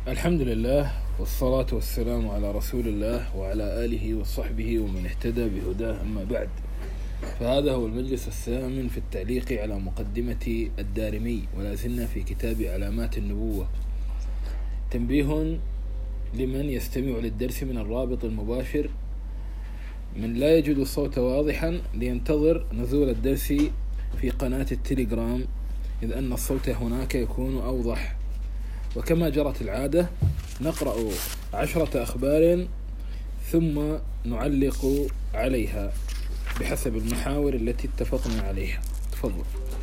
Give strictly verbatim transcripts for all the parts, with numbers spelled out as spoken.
الحمد لله والصلاة والسلام على رسول الله وعلى آله وصحبه ومن اهتدى بهداه، أما بعد، فهذا هو المجلس الثامن في التعليق على مقدمة الدارمي، ولا زلنا في كتاب علامات النبوة. تنبيه لمن يستمع للدرس من الرابط المباشر، من لا يجد الصوت واضحا لينتظر نزول الدرس في قناة التليجرام، إذ أن الصوت هناك يكون أوضح. وكما جرت العادة نقرأ عشرة أخبار ثم نعلق عليها بحسب المحاور التي اتفقنا عليها. تفضل.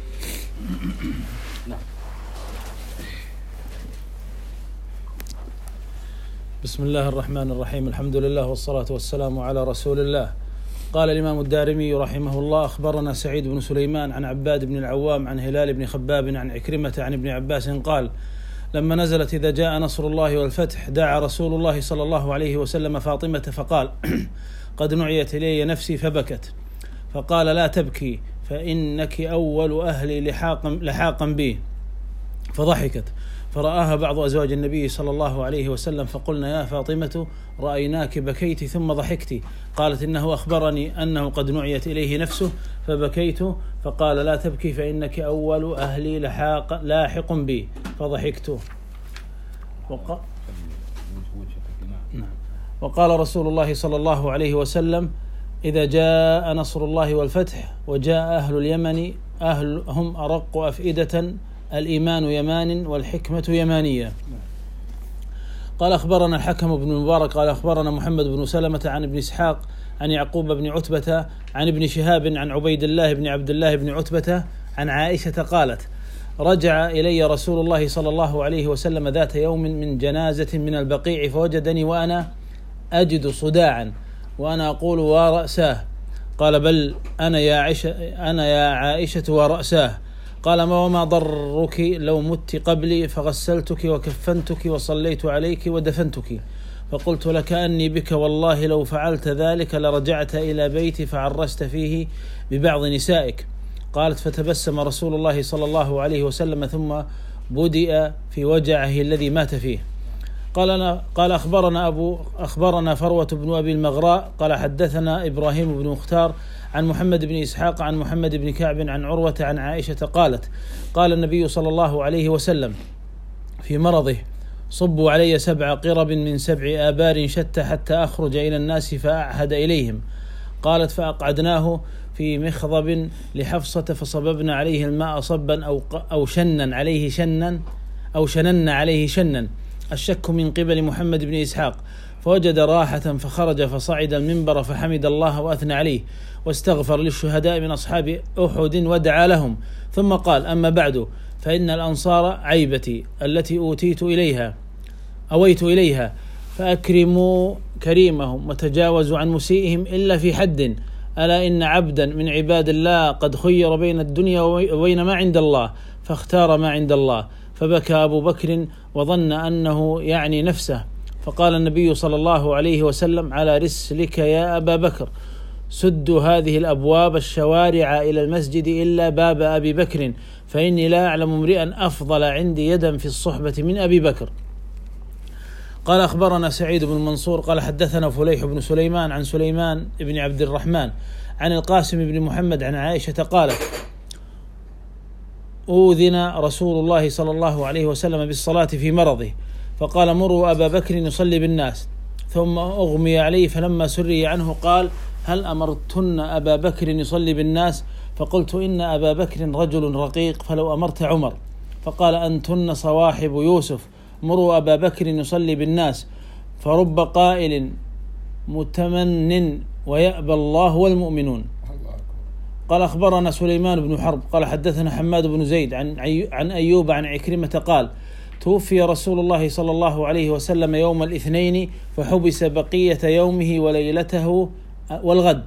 نعم. بسم الله الرحمن الرحيم. الحمد لله والصلاة والسلام على رسول الله. قال الإمام الدارمي رحمه الله: أخبرنا سعيد بن سليمان عن عباد بن العوام عن هلال بن خباب عن عكرمة عن ابن عباس قال: لما نزلت إذا جاء نصر الله والفتح دعا رسول الله صلى الله عليه وسلم فاطمة فقال: قد نعيت إلي نفسي، فبكت، فقال: لا تبكي فإنك أول أهلي لحاقا, لحاقا بي، فضحكت، فرآها بعض أزواج النبي صلى الله عليه وسلم فقلنا: يا فاطمة رأيناك بكيت ثم ضحكت. قالت: إنه أخبرني أنه قد نعيت إليه نفسه فبكيت، فقال: لا تبكي فإنك أول أهلي لحاق لاحق بي، فضحكت. وق... وقال رسول الله صلى الله عليه وسلم: إذا جاء نصر الله والفتح وجاء أهل اليمن أهل هم أرق أفئدة، الإيمان يمان والحكمة يمانية. قال: أخبرنا الحكم بن المبارك قال: أخبرنا محمد بن سلمة عن ابن إسحاق عن يعقوب بن عتبة عن ابن شهاب عن عبيد الله بن عبد الله بن عتبة عن عائشة قالت: رجع إلي رسول الله صلى الله عليه وسلم ذات يوم من جنازة من البقيع، فوجدني وأنا أجد صداعا وأنا أقول: ورأساه. قال: بل أنا يا عائشة, أنا يا عائشة ورأساه. قال: ما وما ضرك لو مت قبلي فغسلتك وكفنتك وصليت عليك ودفنتك. فقلت: لكأني بك والله لو فعلت ذلك لرجعت إلى بيتي فعرست فيه ببعض نسائك. قالت: فتبسم رسول الله صلى الله عليه وسلم ثم بدأ في وجعه الذي مات فيه. قال أنا قال أخبرنا أبو أخبرنا فروة بن أبي المغراء قال: حدثنا إبراهيم بن مختار عن محمد بن إسحاق عن محمد بن كعب عن عروة عن عائشة قالت: قال النبي صلى الله عليه وسلم في مرضه: صبوا علي سبع قرب من سبع آبار شتى حتى أخرج إلى الناس فأعهد إليهم. قالت: فأقعدناه في مخضب لحفصة فصببنا عليه الماء صبا أو أو شنا عليه شنا أو شنن عليه شنا، الشك من قبل محمد بن إسحاق، فوجد راحة فخرج فصعد المنبر فحمد الله وأثنى عليه واستغفر للشهداء من أصحاب أحد ودعا لهم، ثم قال: أما بعد، فإن الأنصار عيبتي التي أوتيت إليها أويت إليها، فأكرموا كريمهم وتجاوزوا عن مسيئهم إلا في حد، ألا إن عبدا من عباد الله قد خير بين الدنيا وبين ما عند الله فاختار ما عند الله. فبكى أبو بكر وظن أنه يعني نفسه، فقال النبي صلى الله عليه وسلم: على رسلك يا أبا بكر، سدوا هذه الأبواب الشوارع إلى المسجد إلا باب أبي بكر، فإني لا أعلم امرئا أفضل عندي يدا في الصحبة من أبي بكر. قال: أخبرنا سعيد بن منصور قال: حدثنا فليح بن سليمان عن سليمان بن عبد الرحمن عن القاسم بن محمد عن عائشة قالت: أوذن رسول الله صلى الله عليه وسلم بالصلاة في مرضه، فقال: مروا أبا بكر يصلي بالناس، ثم أغمي عليه، فلما سري عنه قال: هل أمرتن أبا بكر يصلي بالناس؟ فقلت: إن أبا بكر رجل رقيق، فلو أمرت عمر. فقال: أنتن صواحب يوسف، مروا أبا بكر يصلي بالناس، فرب قائل متمن ويأبى الله والمؤمنون. قال: أخبرنا سليمان بن حرب قال: حدثنا حماد بن زيد عن عن أيوب عن عكرمة قال: توفي رسول الله صلى الله عليه وسلم يوم الاثنين، فحبس بقية يومه وليلته والغد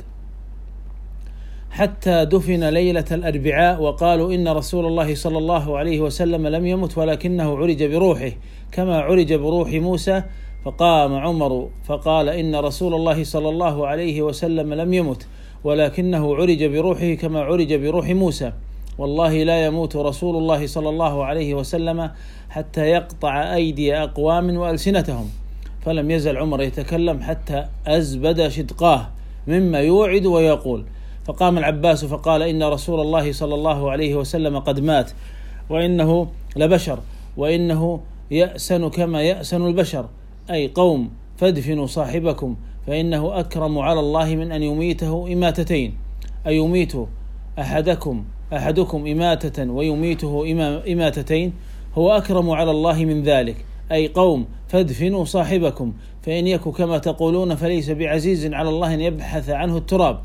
حتى دفن ليلة الأربعاء، وقالوا إن رسول الله صلى الله عليه وسلم لم يمت ولكنه عرج بروحه كما عرج بروح موسى. فقام عمر فقال: إن رسول الله صلى الله عليه وسلم لم يمت ولكنه عرج بروحه كما عرج بروح موسى. والله لا يموت رسول الله صلى الله عليه وسلم حتى يقطع أيدي أقوام وألسنتهم. فلم يزل عمر يتكلم حتى أزبد شدقاه مما يوعد ويقول. فقام العباس فقال: إن رسول الله صلى الله عليه وسلم قد مات، وإنه لبشر، وإنه يأسن كما يأسن البشر، أي قوم فادفنوا صاحبكم فإنه أكرم على الله من أن يميته إماتتين، أي يميت أحدكم أحدكم إماتة ويميته إماتتين، هو أكرم على الله من ذلك، أي قوم فادفنوا صاحبكم فإن يك كما تقولون فليس بعزيز على الله أن يبحث عنه التراب.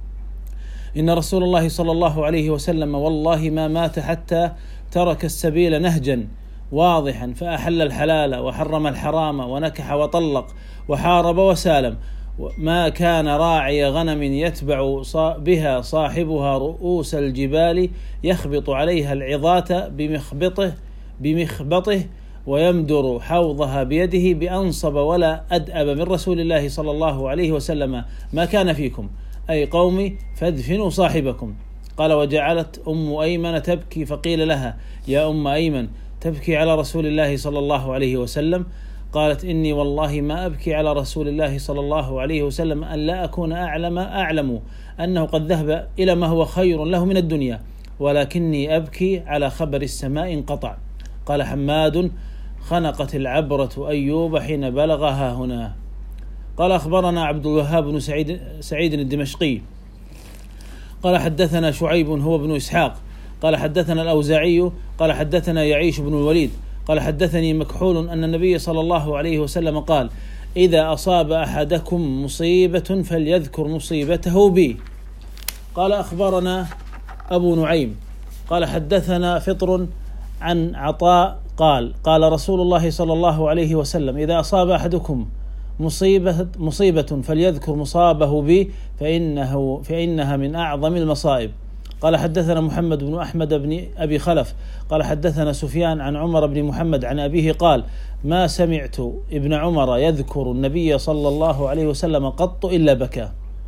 إن رسول الله صلى الله عليه وسلم والله ما مات حتى ترك السبيل نهجا واضحا، فأحل الحلال وحرم الحرام ونكح وطلق وحارب وسالم. ما كان راعي غنم يتبع بها صاحبها رؤوس الجبال يخبط عليها العظات بمخبطه بمخبطه ويمدر حوضها بيده بأنصب ولا أدأب من رسول الله صلى الله عليه وسلم ما كان فيكم، أي قومي فادفنوا صاحبكم. قال: وجعلت أم أيمن تبكي، فقيل لها: يا أم أيمن تبكي على رسول الله صلى الله عليه وسلم؟ قالت: إني والله ما أبكي على رسول الله صلى الله عليه وسلم أن لا أكون أعلم أعلم أنه قد ذهب إلى ما هو خير له من الدنيا، ولكني أبكي على خبر السماء انقطع. قال حماد: خنقت العبرة أيوب حين بلغها هنا. قال: أخبرنا عبد الوهاب بن سعيد, سعيد الدمشقي قال: حدثنا شعيب هو بن إسحاق قال: حدثنا الأوزاعي قال: حدثنا يعيش بن الوليد قال: حدثني مكحول أن النبي صلى الله عليه وسلم قال: إذا أصاب أحدكم مصيبة فليذكر مصيبته بي. قال: أخبرنا أبو نعيم قال: حدثنا فطر عن عطاء قال: قال رسول الله صلى الله عليه وسلم: إذا أصاب أحدكم مصيبة, مصيبة فليذكر مصابه بي فإنه فإنها من أعظم المصائب. قال: حدثنا محمد بن أحمد بن أبي خلف قال: حدثنا سفيان عن عمر بن محمد عن أبيه قال: ما سمعت ابن عمر يذكر النبي صلى الله عليه وسلم قط إلا بكى.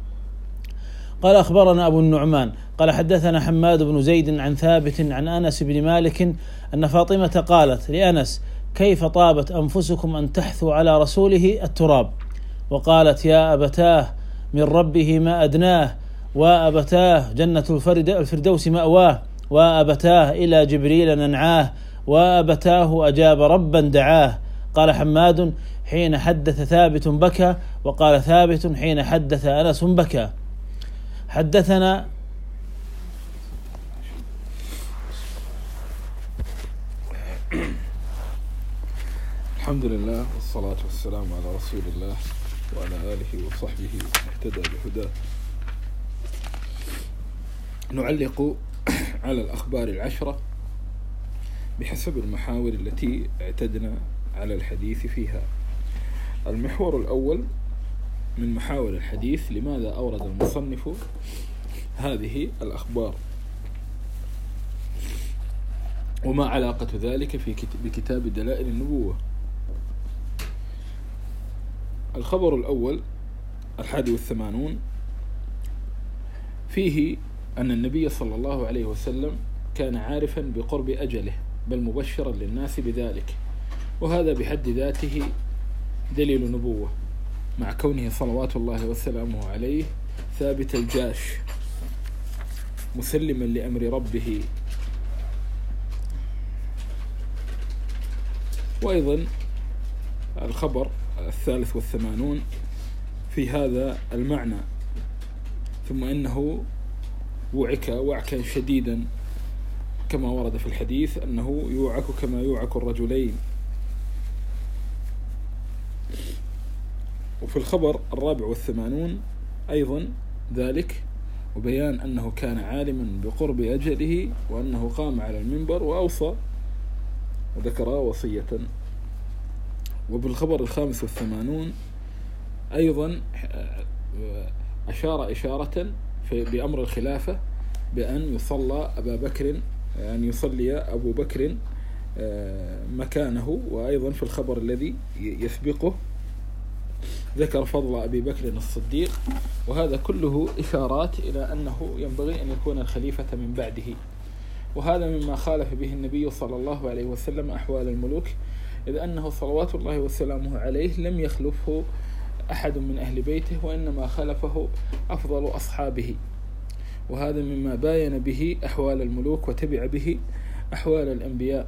قال: أخبرنا أبو النعمان قال: حدثنا حماد بن زيد عن ثابت عن أنس بن مالك أن فاطمة قالت لأنس: كيف طابت أنفسكم أن تحثوا على رسوله التراب؟ وقالت: يا أبتاه من ربه ما أدناه، وأبتاه جنة الفردوس مأواه، وأبتاه إلى جبريل ننعاه، وأبتاه أجاب ربا دعاه. قال حماد: حين حدث ثابت بكى، وقال ثابت: حين حدث أنس بكى. حدثنا الحمد لله والصلاة والسلام على رسول الله وعلى آله وصحبه ومن اهتدى بهداه. نعلق على الأخبار العشرة بحسب المحاور التي اعتدنا على الحديث فيها. المحور الأول من محاور الحديث: لماذا أورد المصنف هذه الأخبار، وما علاقة ذلك في بكتاب دلائل النبوة. الخبر الأول الحادي والثمانون فيه أن النبي صلى الله عليه وسلم كان عارفا بقرب أجله، بل مبشرا للناس بذلك، وهذا بحد ذاته دليل نبوة، مع كونه صلوات الله وسلامه عليه ثابت الجاش مسلما لأمر ربه. وأيضا الخبر الثالث والثمانون في هذا المعنى: ثم إنه وعك وعكا شديدا، كما ورد في الحديث أنه يوعك كما يوعك الرجلين. وفي الخبر الرابع والثمانون أيضا ذلك، وبيان أنه كان عالما بقرب أجله، وأنه قام على المنبر وأوصى وذكر وصية. وبالخبر الخامس والثمانون أيضا أشار إشارة بأمر الخلافة بأن يصلى أبا بكر، أن يصلي أبو بكر مكانه. وأيضا في الخبر الذي يسبقه ذكر فضل أبي بكر الصديق، وهذا كله إشارات إلى أنه ينبغي أن يكون الخليفة من بعده. وهذا مما خالف به النبي صلى الله عليه وسلم أحوال الملوك، إذ أنه صلوات الله وسلامه عليه لم يخلفه أحد من أهل بيته، وإنما خلفه أفضل أصحابه، وهذا مما باين به أحوال الملوك وتبع به أحوال الأنبياء.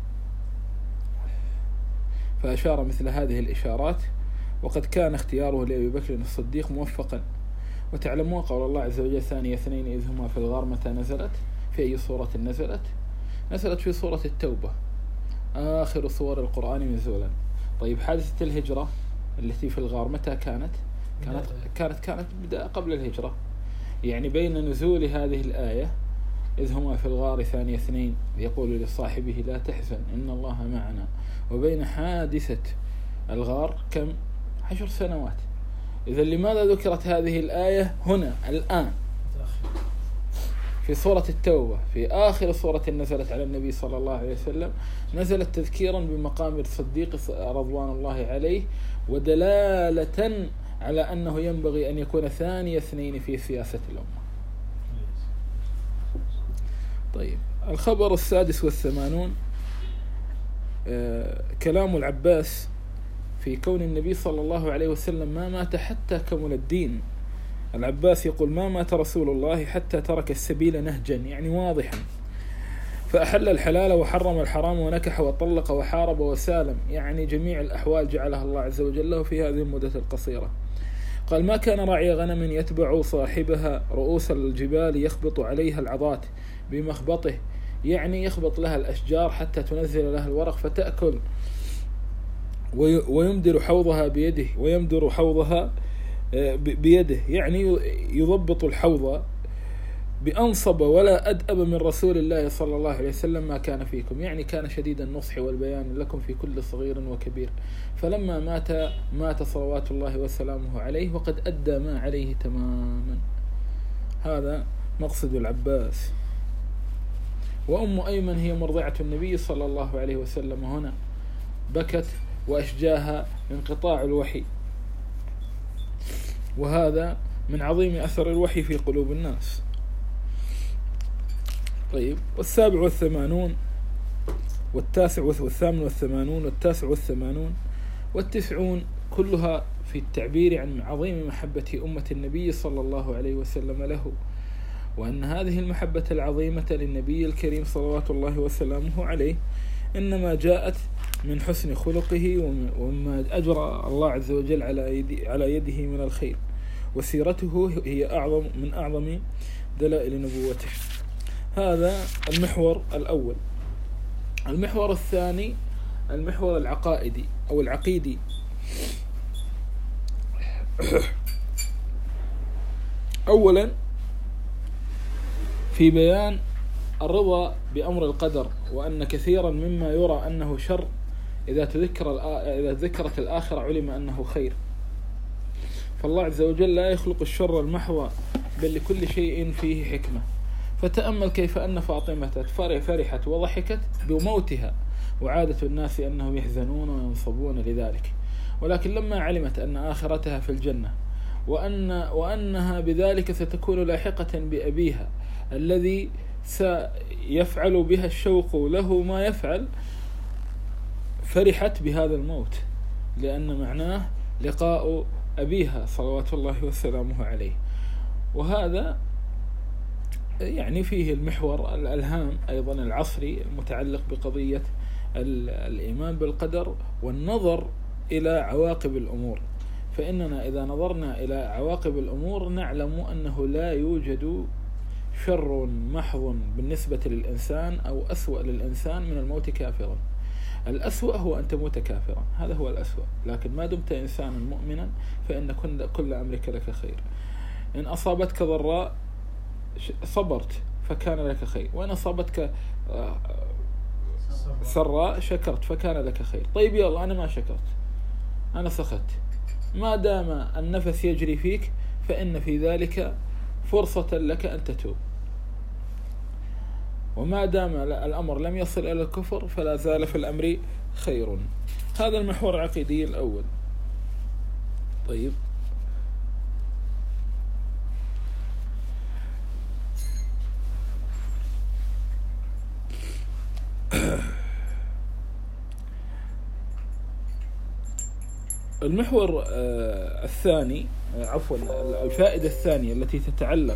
فأشار مثل هذه الإشارات، وقد كان اختياره لأبي بكر الصديق موفقا. وتعلمون قول الله عز وجل ثاني اثنين إذ هما في الغار متى نزلت؟ في أي سورة نزلت؟ نزلت في سورة التوبة، آخر سور القرآن نزولا. طيب حادثة الهجرة التي في الغار متى كانت؟ كانت كانت كانت بدأ قبل الهجرة، يعني بين نزول هذه الآية إذ هما في الغار ثاني اثنين يقول لصاحبه لا تحزن إن الله معنا، وبين حادثة الغار كم؟ عشر سنوات. إذا لماذا ذكرت هذه الآية هنا الآن في سورة التوبة في آخر سورة نزلت على النبي صلى الله عليه وسلم؟ نزلت تذكيرا بمقام الصديق رضوان الله عليه، ودلالة على أنه ينبغي أن يكون ثاني اثنين في سياسة الأمة. طيب الخبر السادس والثمانون، آه كلام العباس في كون النبي صلى الله عليه وسلم ما مات حتى كمل الدين. العباس يقول ما مات رسول الله حتى ترك السبيل نهجا، يعني واضحا، فأحل الحلال وحرم الحرام ونكح وطلق وحارب وسالم، يعني جميع الأحوال جعلها الله عز وجل له في هذه المدة القصيرة. قال ما كان راعي غنم يتبع صاحبها رؤوس الجبال يخبط عليها العضات بمخبطه، يعني يخبط لها الأشجار حتى تنزل لها الورق فتأكل، ويمدر حوضها بيده ويمدر حوضها بيده، يعني يضبط الحوض بأنصب ولا أدأب من رسول الله صلى الله عليه وسلم ما كان فيكم، يعني كان شديد النصح والبيان لكم في كل صغير وكبير. فلما مات مات صلوات الله وسلامه عليه وقد أدى ما عليه تماما. هذا مقصد العباس. وأم أيمن هي مرضعة النبي صلى الله عليه وسلم هنا بكت وأشجاها انقطاع الوحي، وهذا من عظيم أثر الوحي في قلوب الناس. طيب والسابع والثمانون والتاسع والثامن والثمانون والتاسع والثمانون والتسعون كلها في التعبير عن عظيم محبة أمة النبي صلى الله عليه وسلم له، وأن هذه المحبة العظيمة للنبي الكريم صلوات الله وسلامه عليه إنما جاءت من حسن خلقه وما أجرى الله عز وجل على يد على يده من الخير، وسيرته هي أعظم من أعظم دلائل نبوته. هذا المحور الأول. المحور الثاني المحور العقائدي أو العقيدي. أولا في بيان الرضا بأمر القدر، وأن كثيرا مما يرى أنه شر إذا تذكر إذا ذكرت الآخرة علم أنه خير. فالله عز وجل لا يخلق الشر المحض، بل لكل شيء فيه حكمة. فتأمل كيف أن فاطمة فرحت وضحكت بموتها، وعادة الناس أنهم يحزنون وينصبون لذلك، ولكن لما علمت أن آخرتها في الجنة وأن وأنها بذلك ستكون لاحقة بأبيها الذي سيفعل بها الشوق له ما يفعل، فرحت بهذا الموت، لأن معناه لقاء أبيها صلوات الله وسلامه عليه. وهذا يعني فيه المحور الألهام أيضا العصري المتعلق بقضية الإيمان بالقدر والنظر إلى عواقب الأمور. فإننا إذا نظرنا إلى عواقب الأمور نعلم أنه لا يوجد شر محض بالنسبة للإنسان أو أسوأ للإنسان من الموت كافرا. الأسوأ هو أن تموت كافرا، هذا هو الأسوأ، لكن ما دمت إنسانا مؤمنا فإن كل أمرك لك خير. إن أصابتك ضراء صبرت فكان لك خير، وإن أصابتك سراء شكرت فكان لك خير. طيب يلا أنا ما شكرت، أنا سخت، ما دام النفس يجري فيك فإن في ذلك فرصة لك أن تتوب، وما دام الأمر لم يصل إلى الكفر فلا زال في الأمر خير. هذا المحور العقيدي الأول. طيب المحور الثاني، عفوا الفائدة الثانية التي تتعلق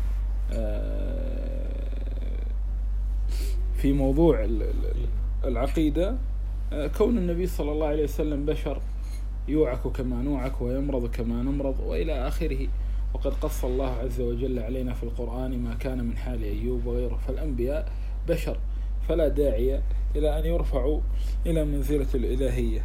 في موضوع العقيدة كون النبي صلى الله عليه وسلم بشر يوعك كما نوعك ويمرض كما نمرض وإلى آخره. وقد قص الله عز وجل علينا في القرآن ما كان من حال أيوب وغيره. فالأنبياء بشر فلا داعي إلى أن يرفعوا إلى منزلة الإلهية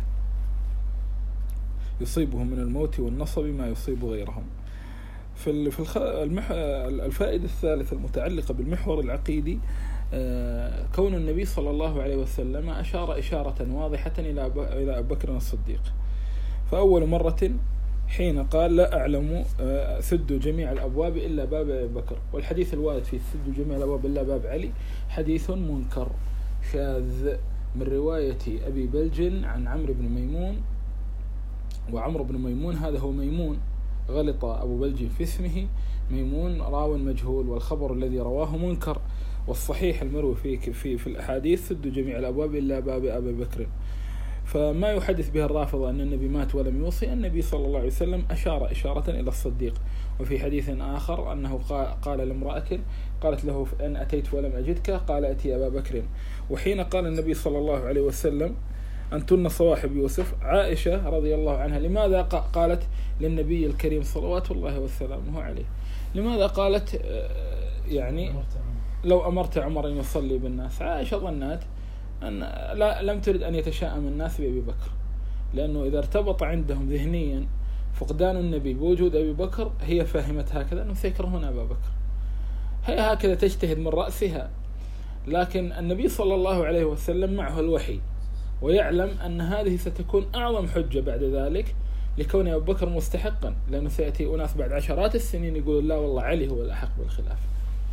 يصيبهم من الموت والنصب ما يصيب غيرهم. في الفائدة الثالثة المتعلقة بالمحور العقيدي كون النبي صلى الله عليه وسلم أشار إشارة واضحة إلى أبي بكر الصديق. فأول مرة حين قال لا أعلم سد جميع الأبواب إلا باب أبي بكر، والحديث الوارد في سد جميع الأبواب إلا باب علي حديث منكر شاذ من رواية أبي بلج عن عمرو بن ميمون، وعمرو بن ميمون هذا هو ميمون غلط أبو بلج في اسمه، ميمون راو مجهول، والخبر الذي رواه منكر، والصحيح المروي في في في الأحاديث سد جميع الأبواب إلا باب أبي بكر. فما يحدث به الرافضة أن النبي مات ولم يوصي، النبي صلى الله عليه وسلم أشار إشارة إلى الصديق. وفي حديث آخر أنه قال لامرأة قالت له أن أتيت ولم أجدك قال أتي أبا بكر. وحين قال النبي صلى الله عليه وسلم أنتن صواحب يوسف، عائشة رضي الله عنها لماذا قالت للنبي الكريم صلوات الله وسلامه عليه، لماذا قالت يعني لو أمرت عمر أن يصلي بالناس؟ عائشة ظنت أن لا لم ترد أن يتشائم الناس بأبي بكر، لأنه إذا ارتبط عندهم ذهنيا فقدان النبي بوجود أبي بكر هي فهمت هكذا أنه سيكرهون أبا بكر، هي هكذا تجتهد من رأسها. لكن النبي صلى الله عليه وسلم معه الوحي ويعلم أن هذه ستكون أعظم حجة بعد ذلك لكون أبو بكر مستحقا، لأنه سيأتي أناس بعد عشرات السنين يقول لا والله علي هو الأحق بالخلافة.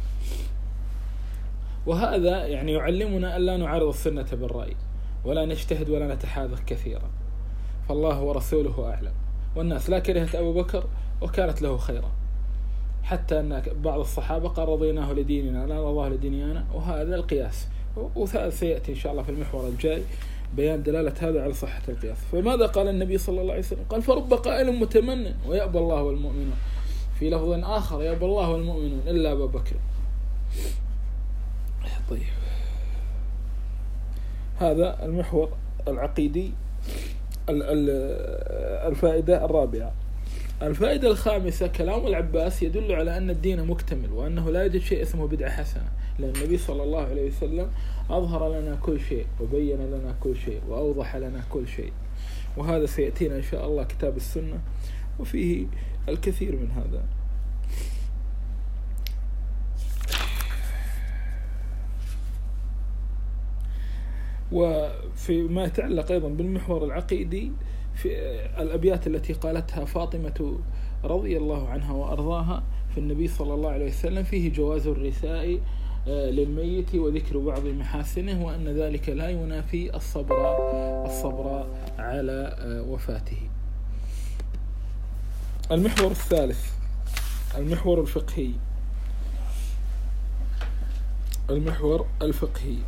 وهذا يعني يعلمنا ألا نعارض السنة بالرأي ولا نجتهد ولا نتحاذر كثيرا، فالله ورسوله أعلم. والناس لا كرهت أبو بكر وكانت له خيرا، حتى أن بعض الصحابة قال رضيناه لديننا لا رضاه لدنيانا، وهذا القياس. وسيأتي إن شاء الله في المحور الجاي بيان دلالة هذا على صحة القياس. فماذا قال النبي صلى الله عليه وسلم؟ قال فرب قائل متمن ويأبى الله والمؤمنون، في لفظ آخر يأبى الله والمؤمنون إلا أبا بكر. طيب، هذا المحور العقيدي. الفائدة الرابعة. الفائدة الخامسة كلام العباس يدل على أن الدين مكتمل وأنه لا يوجد شيء اسمه بدعة حسنة، لأن النبي صلى الله عليه وسلم أظهر لنا كل شيء وبين لنا كل شيء وأوضح لنا كل شيء، وهذا سيأتينا إن شاء الله كتاب السنة وفيه الكثير من هذا. وفي ما يتعلق أيضا بالمحور العقيدي في الأبيات التي قالتها فاطمة رضي الله عنها وأرضاها في النبي صلى الله عليه وسلم فيه جواز الرثاء للميت وذكر بعض محاسنه، وأن ذلك لا ينافي الصبر الصبر على وفاته. المحور الثالث المحور الفقهي. المحور الفقهي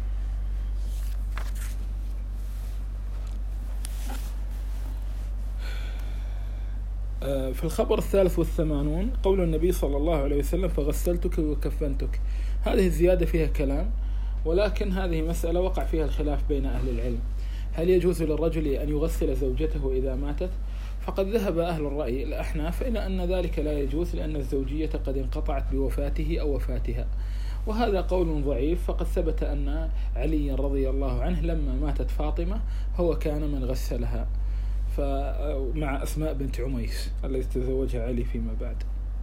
في الخبر الثالث والثمانون قول النبي صلى الله عليه وسلم فغسلتك وكفنتك. هذه الزيادة فيها كلام، ولكن هذه مسألة وقع فيها الخلاف بين أهل العلم. هل يجوز للرجل أن يغسل زوجته إذا ماتت؟ فقد ذهب أهل الرأي الأحناف إلى أن ذلك لا يجوز، لأن الزوجية قد انقطعت بوفاته أو وفاتها، وهذا قول ضعيف. فقد ثبت أن علي رضي الله عنه لما ماتت فاطمة هو كان من غسلها، فمع أسماء بنت عميس التي تزوجها علي فيما بعد.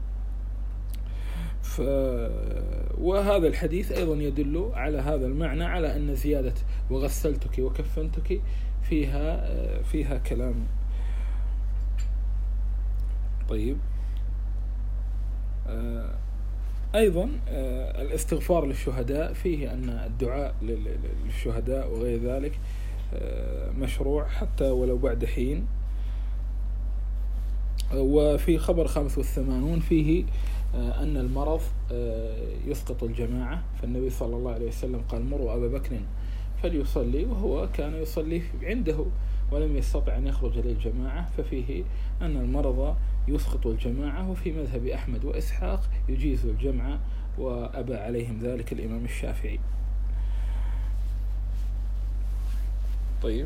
ف... وهذا الحديث أيضا يدل على هذا المعنى، على أن زيادة وغسلتك وكفنتك فيها فيها كلام. طيب، أيضا الاستغفار للشهداء فيه أن الدعاء للشهداء وغير ذلك مشروع حتى ولو بعد حين. وفي خبر خمس والثمانون فيه أن المرض يسقط الجماعة، فالنبي صلى الله عليه وسلم قال مروا أبا بكر فليصلي، وهو كان يصلي عنده ولم يستطع أن يخرج للجماعة ففيه أن المرضى يسقط الجماعة، وفي مذهب أحمد وإسحاق يجيز الجمع، وأبى عليهم ذلك الإمام الشافعي. طيب،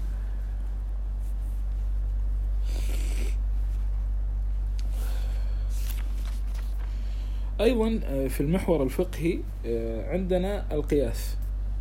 أيضا في المحور الفقهي عندنا القياس،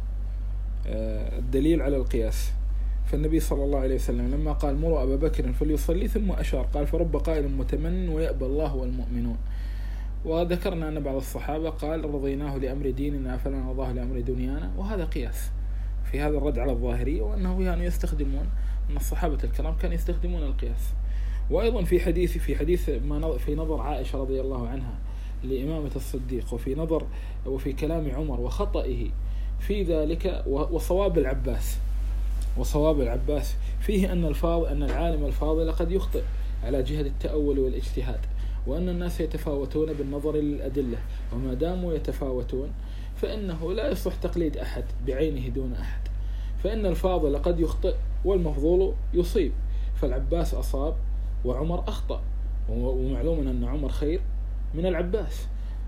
الدليل على القياس. فالنبي صلى الله عليه وسلم لما قال مروا أبا بكر فليصلي ثم أشار قال فرب قائل متمن ويأبى الله والمؤمنون. وذكرنا أن بعض الصحابة قال رضيناه لأمر ديننا فلا نرضاه لأمر دنيانا، وهذا قياس في هذا الرد على الظاهرية، وأنه يعني يستخدمون أن الصحابة الكرام كانوا يستخدمون القياس. وأيضا في حديث في حديث ما في نظر عائشة رضي الله عنها لإمامة الصديق، وفي نظر وفي كلام عمر وخطئه في ذلك، وصواب العباس وصواب العباس فيه أن الفاضل أن العالم الفاضل قد يخطئ على جهة التأول والاجتهاد، وأن الناس يتفاوتون بالنظر للأدلة، وما داموا يتفاوتون فإنه لا يصح تقليد أحد بعينه دون أحد، فإن الفاضل قد يخطئ والمفضول يصيب. فالعباس أصاب وعمر أخطأ، ومعلوم أن عمر خير من العباس.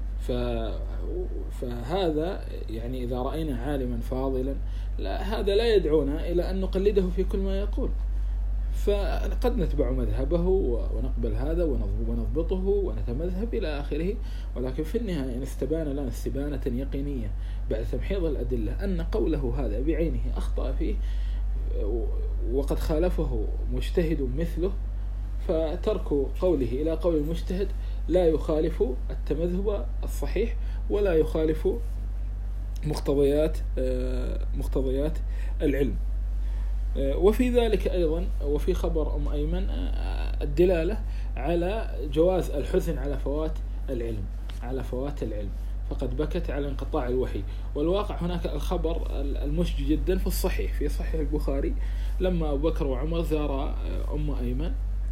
فهذا يعني إذا رأينا عالما فاضلا لا هذا لا يدعونا إلى أن نقلده في كل ما يقول، فقد نتبع مذهبه ونقبل هذا ونضبطه ونتمذهب إلى آخره. ولكن في النهاية إن استبان لنا استبانة يقينية بعد تمحيض الأدلة أن قوله هذا بعينه أخطأ فيه وقد خالفه مجتهد مثله، فترك قوله إلى قول المجتهد لا يخالف التمذهب الصحيح ولا يخالف مقتضيات مقتضيات العلم. وفي ذلك أيضا وفي خبر أم أيمن الدلالة على جواز الحزن على فوات العلم على فوات العلم فقد بكت على انقطاع الوحي. والواقع هناك الخبر المشجع جدا في الصحيح في صحيح البخاري لما أبو بكر وعمر زارا أم أيمن،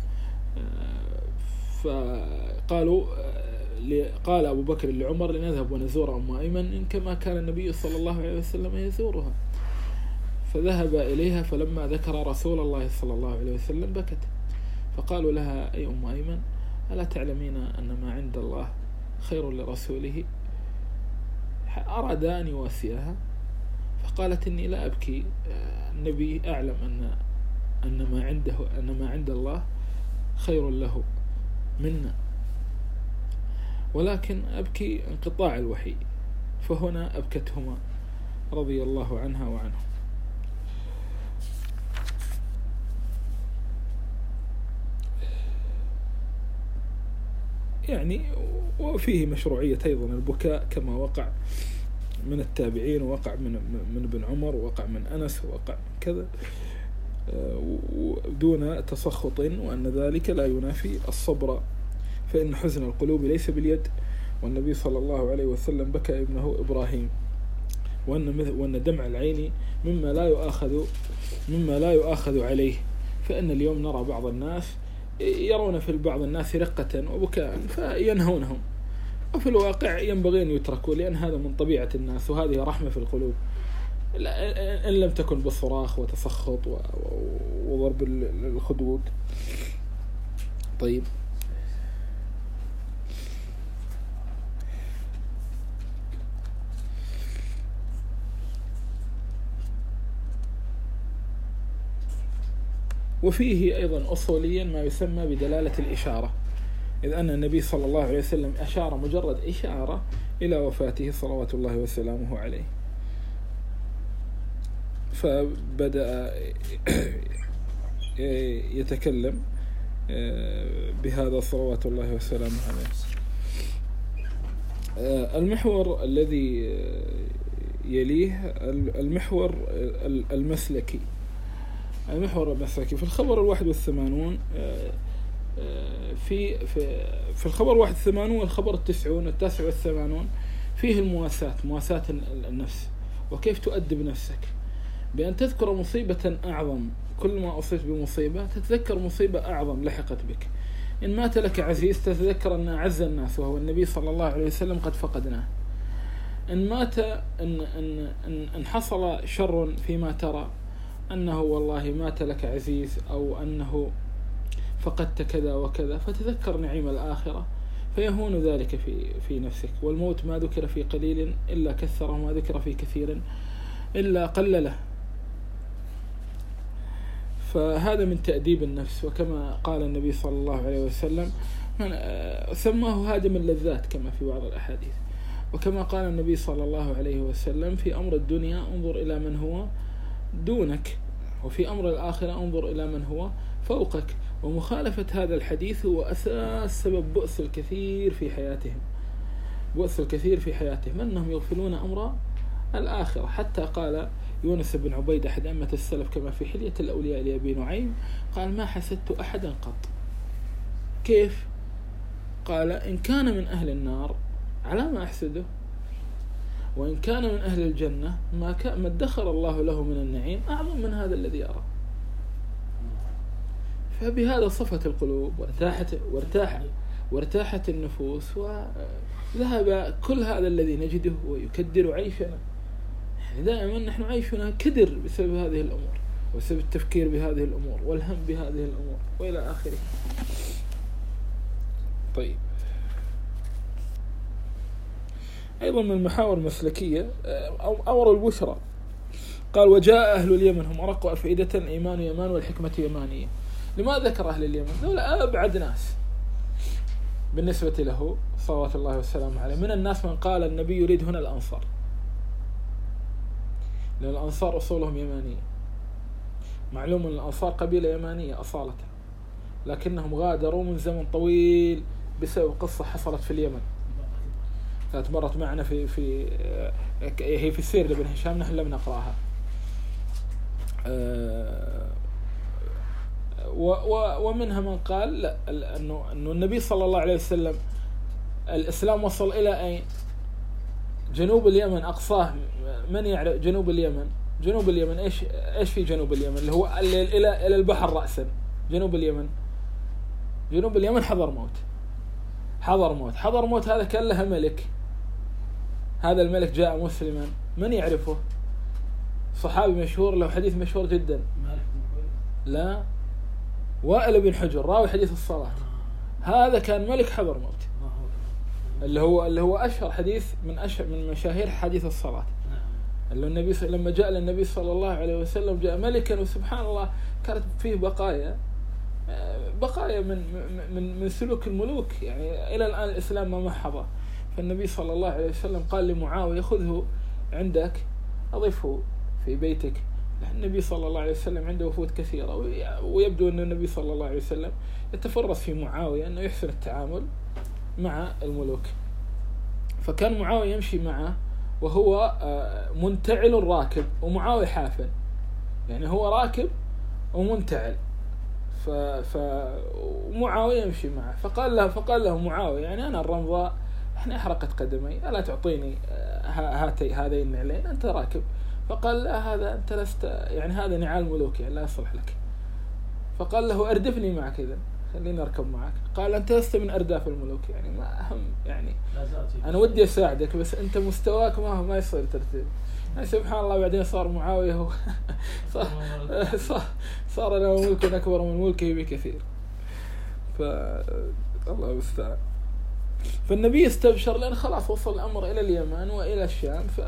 فقالوا قال أبو بكر لعمر لنذهب ونزور أم أيمن كما كان النبي صلى الله عليه وسلم يزورها، فذهب إليها فلما ذكر رسول الله صلى الله عليه وسلم بكت، فقالوا لها أي أم أيمن ألا تعلمين أن ما عند الله خير لرسوله؟ أراد أن يواسيها فقالت إني لا أبكي، النبي أعلم أن أن ما عنده أن ما عند الله خير له منا، ولكن أبكي انقطاع الوحي. فهنا أبكتهما رضي الله عنها وعنه. يعني وفيه مشروعية أيضا البكاء كما وقع من التابعين، ووقع من من ابن عمر، ووقع من أنس، ووقع من كذا دون تسخط، وأن ذلك لا ينافي الصبر، فإن حزن القلوب ليس باليد. والنبي صلى الله عليه وسلم بكى ابنه إبراهيم، وأن وأن دمع العين مما لا يؤاخذ مما لا يؤاخذ عليه. فإن اليوم نرى بعض الناس يرون في بعض الناس رقة وبكاء فينهونهم، وفي الواقع ينبغي أن يتركوا، لأن هذا من طبيعة الناس، وهذه رحمة في القلوب إن لم تكن بالصراخ وتسخط وضرب الخدود. طيب، وفيه أيضا أصوليا ما يسمى بدلالة الإشارة، إذ أن النبي صلى الله عليه وسلم أشار مجرد إشارة إلى وفاته صلوات الله وسلامه عليه، فبدأ يتكلم بهذا صلوات الله وسلامه عليه. المحور الذي يليه المحور المسلكي المحور المسلكي في الخبر الواحد والثمانون في في في الخبر واحد والثمانون والخبر التسعون التاسع والثمانون فيه المواساة مواساة النفس، وكيف تؤدب نفسك بأن تذكر مصيبة أعظم. كل ما أصيبت بمصيبة تتذكر مصيبة أعظم لحقت بك. إن مات لك عزيز تتذكر أن أعز الناس وهو النبي صلى الله عليه وسلم قد فقدناه. إن مات إن إن إن حصل شر فيما ترى أنه والله مات لك عزيز، أو أنه فقدت كذا وكذا، فتذكر نعيم الآخرة فيهون ذلك في في نفسك. والموت ما ذكر في قليل إلا كثره، وما ذكر في كثير إلا قلله. فهذا من تأديب النفس. وكما قال النبي صلى الله عليه وسلم سماه هادم اللذات كما في بعض الأحاديث. وكما قال النبي صلى الله عليه وسلم في أمر الدنيا انظر إلى من هو دونك، وفي أمر الآخرة انظر إلى من هو فوقك. ومخالفة هذا الحديث هو أساس سبب بؤس الكثير في حياتهم، بؤس الكثير في حياتهم أنهم يغفلون أمر الآخرة. حتى قال يونس بن عبيد أحد أئمة السلف كما في حلية الأولياء لأبي نعيم، قال ما حسدت أحدا قط. كيف؟ قال إن كان من أهل النار على ما أحسده، وإن كان من أهل الجنة ما ما ادخر الله له من النعيم أعظم من هذا الذي أرى. فبهذا صفت القلوب وارتاحت وارتاح وارتاحت النفوس، وذهب كل هذا الذي نجده ويكدر عيشنا. يعني دائما نحن عيشنا كدر بسبب هذه الأمور، وبسبب التفكير بهذه الأمور والهم بهذه الأمور وإلى آخره. طيب، أيضا من المحاور المسلكية أمر البشرى. قال وجاء أهل اليمن هم أرق أفئدة، الإيمان يمان والحكمة يمانية. لماذا ذكر أهل اليمن؟ دولة أبعد ناس بالنسبة له صلوات الله والسلام عليه. من الناس من قال النبي يريد هنا الأنصار، لأن الأنصار أصولهم يمانية. معلوم أن الأنصار قبيلة يمانية أصالة، لكنهم غادروا من زمن طويل بسبب قصة حصلت في اليمن، كانت مرت معنا في في هي في السير لابن هشام، نحن لم نقرأها. ومنها من قال لا، أنه أنه النبي صلى الله عليه وسلم الإسلام وصل إلى أين؟ جنوب اليمن أقصاه. من يعرف جنوب اليمن؟ جنوب اليمن إيش إيش في جنوب اليمن اللي هو إلى إلى البحر رأسا. جنوب اليمن جنوب اليمن حضرموت. حضرموت حضرموت هذا كان لها ملك. هذا الملك جاء مسلما. من يعرفه؟ صحابي مشهور له حديث مشهور جدا. لا، وائل بن حجر راوي حديث الصلاة. هذا كان ملك حضرموت، اللي هو اللي هو أشهر حديث من أشهر من مشاهير حديث الصلاة. اللي النبي لما جاء للنبي صلى الله عليه وسلم جاء ملكا، وسبحان الله كانت فيه بقايا بقايا من من من سلوك الملوك، يعني إلى الآن الإسلام ما محضه. فالنبي صلى الله عليه وسلم قال لمعاوية خذه عندك أضيفه في بيتك. النبي صلى الله عليه وسلم عنده وفود كثيرة، ويبدو أن النبي صلى الله عليه وسلم يتفرس في معاوية أنه يحسن التعامل مع الملوك. فكان معاوية يمشي معه وهو منتعل راكب، ومعاوية حافن، يعني هو راكب ومنتعل. ف فمعاوية يمشي معه، فقال له فقال له معاوية يعني أنا الرمضاء إحنا أحرقت قدمي، ألا تعطيني هاتي هذين النعلين؟ أنت راكب. فقال لا، هذا أنت لست، يعني هذا نعال ملوك، يعني لا يصلح لك. فقال له أردفني معك إذا، خليني أركب معك. قال أنت لست من أرداف الملوك، يعني ما أهم، يعني أنا ودي أساعدك بس أنت مستواك ما ما يصير ترتيب. يعني سبحان الله. بعدين صار معاوية هو صار, صار, صار له ملك أكبر من ملكه بكثير. فالله المستعان. فالنبي استبشر لأن خلاص وصل الأمر إلى اليمن وإلى الشام، ف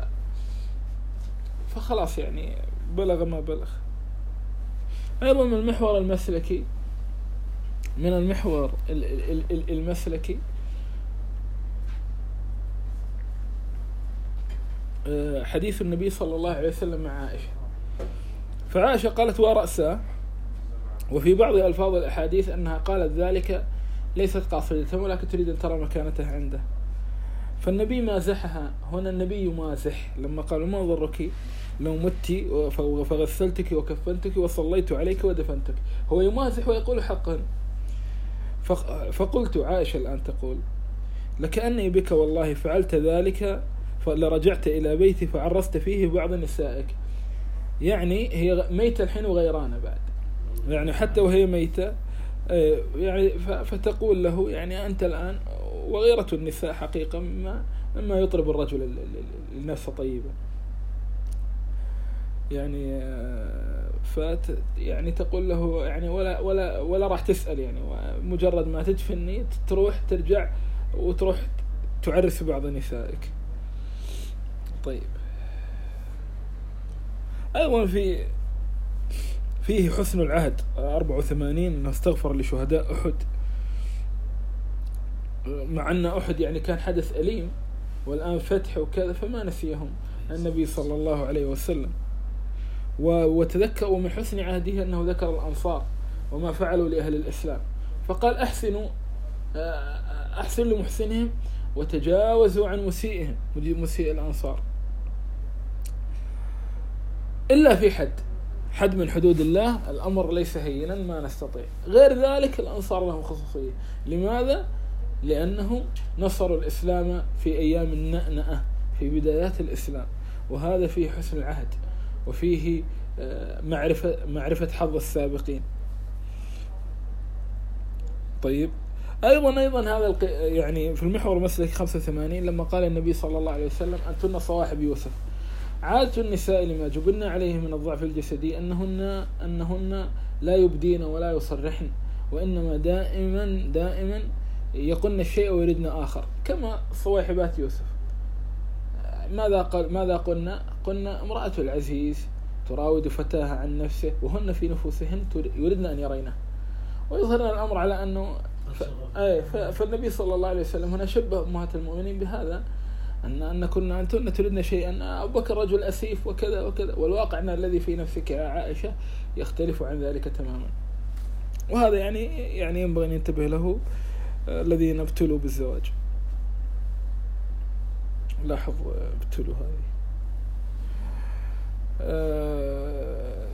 فخلاص يعني بلغ ما بلغ. أيضا من المحور المسلكي من المحور المسلكي حديث النبي صلى الله عليه وسلم مع عائشة. فعائشة قالت ورأسها، وفي بعض ألفاظ الأحاديث أنها قالت ذلك ليست قاصدة ولكن تريد أن ترى مكانتها عنده. فالنبي مازحها هنا. النبي يمازح لما قال ما ضرك لو مت فغسلتك وكفنتك وصليت عليك ودفنتك. هو يمازح ويقول حقا. فقلت عائشة الآن تقول لكأني بك والله فعلت ذلك فلرجعت إلى بيتي فعرست فيه بعض نسائك. يعني هي ميتة الحين وغيرانة بعد، يعني حتى وهي ميتة يعني فتقول له يعني أنت الآن وغيرة النساء حقيقة مما, مما يطرب الرجل النفس طيبة. يعني فت يعني تقول له يعني ولا ولا ولا راح تسأل، يعني مجرد ما تدفني تروح ترجع وتروح تعرس بعض نسائك. طيب أيضا في فيه حسن العهد أربعة وثمانين أنه استغفر لشهداء أحد، مع أن أحد يعني كان حدث أليم والآن فتح وكذا، فما نسيهم النبي صلى الله عليه وسلم. وتذكروا من حسن عهده أنه ذكر الأنصار وما فعلوا لأهل الإسلام، فقال أحسنوا أحسن لمحسنهم وتجاوزوا عن مسيئهم، مسيء الأنصار، إلا في حد حد من حدود الله الأمر ليس هينا ما نستطيع، غير ذلك الأنصار لهم خصوصية. لماذا؟ لأنهم نصروا الإسلام في أيام النأنأة في بدايات الإسلام، وهذا فيه حسن العهد وفيه معرفة معرفة حظ السابقين. طيب أيضا أيضا هذا يعني في المحور المسلكي خمسة وثمانين لما قال النبي صلى الله عليه وسلم أنتن صواحب يوسف. عادة النساء لما جبلنا عليه من الضعف الجسدي أنهن أنهن لا يبدين ولا يصرحن، وإنما دائما دائما يقولن الشيء ويردن آخر، كما صواحبات يوسف. ماذا قال ماذا قلنا؟ قلنا امرأة العزيز تراود فتاها عن نفسه وهن في نفوسهن يريدن أن يرينه، ويظهرنا الأمر على أنه ف... أي ف... فالنبي صلى الله عليه وسلم هنا شبه أمهات المؤمنين بهذا، أن أن كنا أنتن تريدن شيئا، أبو بكر رجل أسيف وكذا وكذا، والواقع أن الذي في نفسك يا عائشة يختلف عن ذلك تماما. وهذا يعني يعني ينبغي أن ينتبه له الذين ابتلوا بالزواج. لاحظ ابتلوا هذه. أه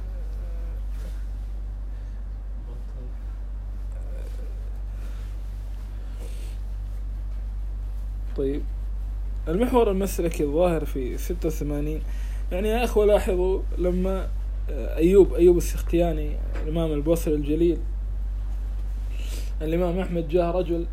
طيب المحور المسلكي الظاهر في ستة وثمانين، يعني يا أخوة لاحظوا لما أيوب أيوب السختياني الإمام البصري الجليل، الإمام أحمد جاء رجل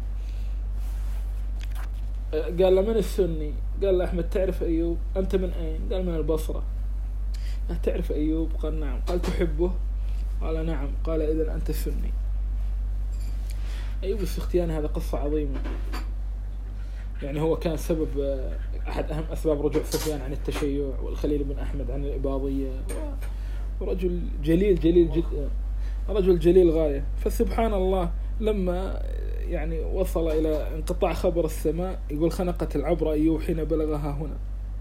قال له من السني؟ قال له أحمد تعرف أيوب؟ أنت من أين؟ قال من البصرة. تعرف أيوب؟ قال نعم. قال تحبه؟ قال نعم. قال إذن أنت السني. أيوب السختياني هذا قصة عظيمة، يعني هو كان سبب أحد أهم أسباب رجوع سفيان عن التشيع والخليل بن أحمد عن الإباضية، ورجل جليل جليل جدا، رجل جليل غاية. فسبحان الله لما يعني وصل إلى انقطاع خبر السماء يقول خنقت العبر أيوب حين بلغها هنا.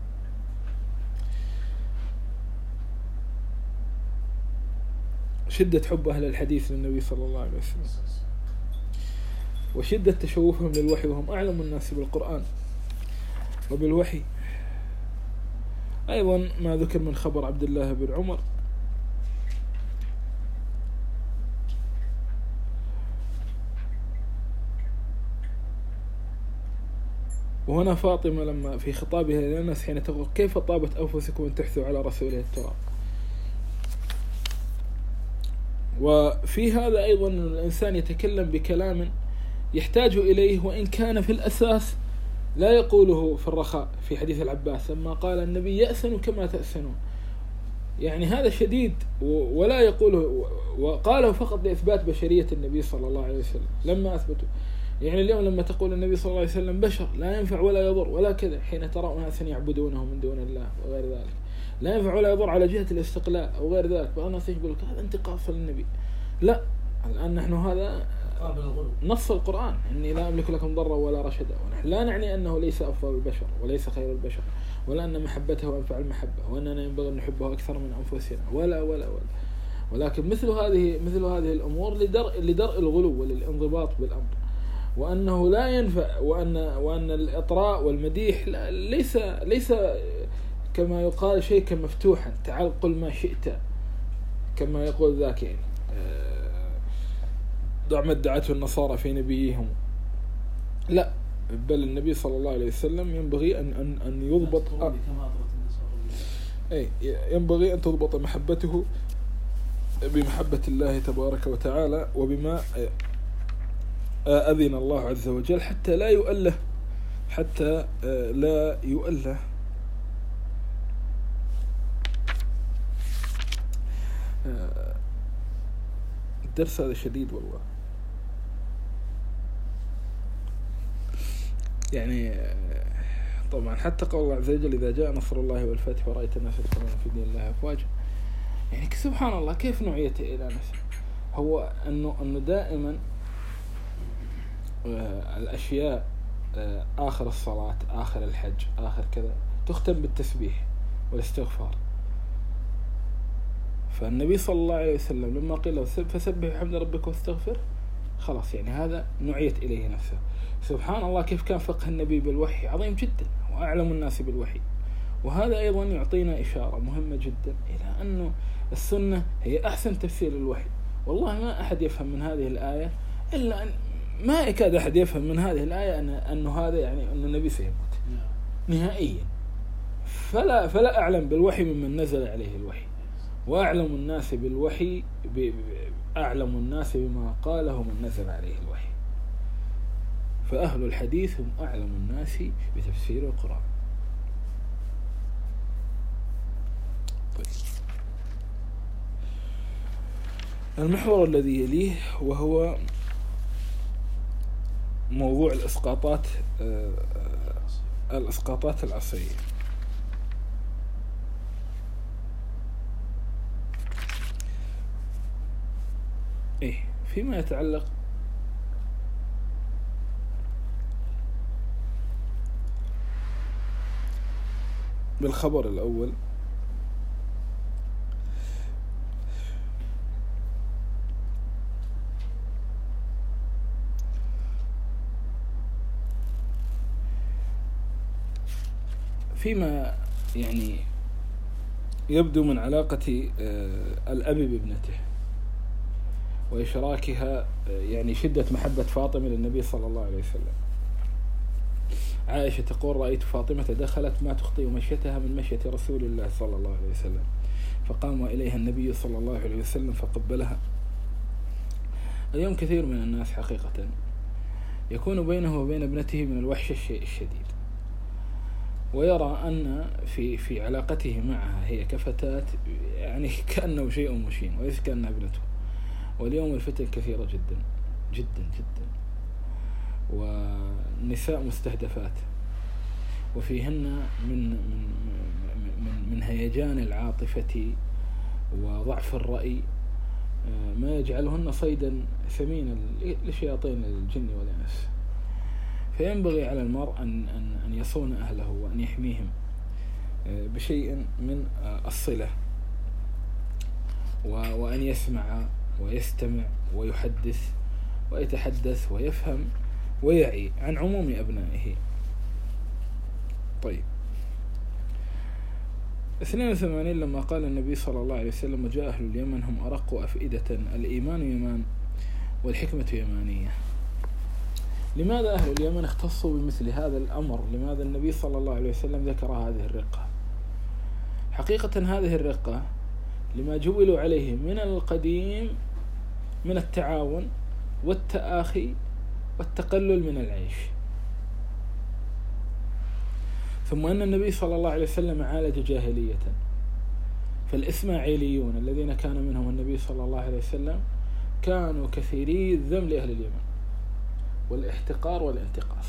شدة حب أهل الحديث للنبي صلى الله عليه وسلم، وشدة تشوفهم للوحي، وهم أعلم الناس بالقرآن وبالوحي. أيضا ما ذكر من خبر عبد الله بن عمر، وهنا فاطمة لما في خطابها للناس حين تقول كيف طابت أنفسكم أن تحثوا على رسوله التراب. وفي هذا أيضا الإنسان يتكلم بكلام يحتاج إليه، وإن كان في الأساس لا يقوله في الرخاء. في حديث العباس لما قال النبي يأسن كما تأسنون، يعني هذا شديد ولا يقوله، وقاله فقط لإثبات بشرية النبي صلى الله عليه وسلم لما أثبته. يعني اليوم لما تقول النبي صلى الله عليه وسلم بشر لا ينفع ولا يضر ولا كذا، حين ترى أناسا يعبدونه من دون الله وغير ذلك، لا ينفع ولا يضر على جهة الاستقلاء أو غير ذلك، بعض الناس يقول لك هذا انتقاص للنبي. لا، الآن نحن هذا نص القرآن إني لا أملك لكم ضرا ولا رشدا، ونحن لا نعني أنه ليس أفضل البشر وليس خير البشر، ولا أن محبته أنفع المحبة، وأننا ينبغي أن نحبه أكثر من أنفسنا، ولا ولا ولا ولكن مثل هذه مثل هذه الأمور لدرء لدرء الغلو وللانضباط بالأمر، وأنه لا ينفع، وأن وأن الإطراء والمديح ليس ليس كما يقال شيئا مفتوحا، تعال قل ما شئت كما يقول ذاك، يعني دع ما ادعته النصارى في نبيهم. لا، بل النبي صلى الله عليه وسلم ينبغي أن أن أن يضبط أ... أي ينبغي أن تضبط محبته بمحبة الله تبارك وتعالى وبما أذن الله عز وجل، حتى لا يؤله حتى لا يؤله. الدرس هذا شديد والله. يعني طبعا حتى قول الله عز وجل إذا جاء نصر الله والفتح ورأيت الناس يدخلون في دين الله أفواجا، يعني سبحان الله كيف نوعيته إلى نفسه. هو أنه أنه دائما الأشياء آخر الصلاة، آخر الحج، آخر كذا تختم بالتسبيح والاستغفار. فالنبي صلى الله عليه وسلم لما قيل له فسبح بحمد ربك واستغفر، خلاص يعني هذا نعيت إليه نفسه. سبحان الله كيف كان فقه النبي بالوحي عظيم جدا، وأعلم الناس بالوحي. وهذا أيضا يعطينا إشارة مهمة جدا إلى أنه السنة هي أحسن تفسير للوحي. والله ما أحد يفهم من هذه الآية إلا أن ما يكاد أحد يفهم من هذه الآية أن أنه هذا يعني أن النبي سيموت نهائيا. فلا فلا أعلم بالوحي ممن نزل عليه الوحي، وأعلم الناس بالوحي أعلم الناس بما قاله من نزل عليه الوحي. فأهل الحديث هم أعلم الناس بتفسير القرآن. طيب. المحور الذي يليه وهو موضوع الإسقاطات الإسقاطات العصرية. إيه فيما يتعلق بالخبر الأول، فيما يعني يبدو من علاقة الأب بابنته وإشراكها يعني شدة محبة فاطمة للنبي صلى الله عليه وسلم. عائشة تقول رأيت فاطمة دخلت ما تخطئ مشيتها من مشية رسول الله صلى الله عليه وسلم، فقام إليها النبي صلى الله عليه وسلم فقبلها. اليوم كثير من الناس حقيقة يكون بينه وبين ابنته من الوحش الشيء الشديد، ويرى أن في في علاقته معها هي كفتاة يعني كأنه شيء مشين وليس كأنها ابنته. واليوم الفتن كثيرة جدا جدا جدا، والنساء مستهدفات، وفيهن من من من من هيجان العاطفة وضعف الرأي ما يجعلهن صيدا ثمينا لشياطين الجن والإنس. فينبغي على المرء أن أن أن يصون أهله وأن يحميهم بشيء من الصلة، وأن يسمع ويستمع ويحدث ويتحدث ويفهم ويعي عن عموم أبنائه. طيب، اثنين وثمانين لما قال النبي صلى الله عليه وسلم وجاء أهل اليمن هم أرق أفئدة الإيمان يمان والحكمة يمانية. لماذا أهل اليمن اختصوا بمثل هذا الأمر؟ لماذا النبي صلى الله عليه وسلم ذكر هذه الرقة؟ حقيقة هذه الرقة لما جولوا عليه من القديم من التعاون والتآخي والتقلل من العيش. ثم أن النبي صلى الله عليه وسلم عالج جاهلية، فالإسماعيليون الذين كان منهم النبي صلى الله عليه وسلم كانوا كثيري الذم لأهل اليمن والاحتقار والانتقاص،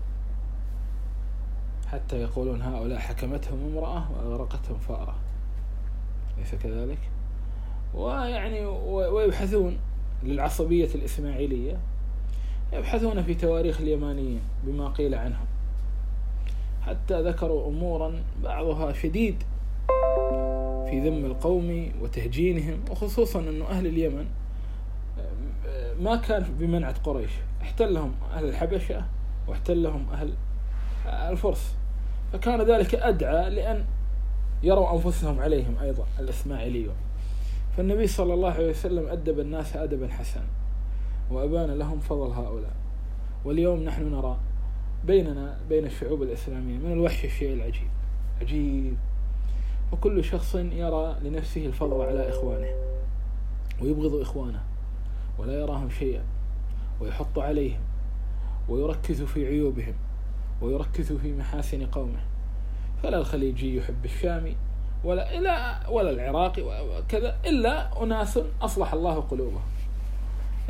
حتى يقولون هؤلاء حكمتهم امرأة وأغرقتهم فأرة، ليس كذلك؟ ويعني ويبحثون للعصبية الإسماعيلية، يبحثون في تواريخ اليمانيين بما قيل عنهم، حتى ذكروا أمورا بعضها شديد في ذم القوم وتهجينهم، وخصوصا أن أهل اليمن ما كان بمنعة قريش، احتلهم أهل الحبشة واحتلهم أهل الفرس، فكان ذلك أدعى لأن يروا أنفسهم عليهم أيضا الإسماعيليون. فالنبي صلى الله عليه وسلم أدب الناس أدبا حسنا وأبان لهم فضل هؤلاء. واليوم نحن نرى بيننا بين الشعوب الإسلامية من الوحش الشيء العجيب عجيب، وكل شخص يرى لنفسه الفضل على إخوانه ويبغض إخوانه ولا يراهم شيئا، ويحط عليهم ويركز في عيوبهم ويركز في محاسن قومه. فلا الخليجي يحب الشامي ولا إلا ولا العراقي وكذا، إلا أناس أصلح الله قلوبهم.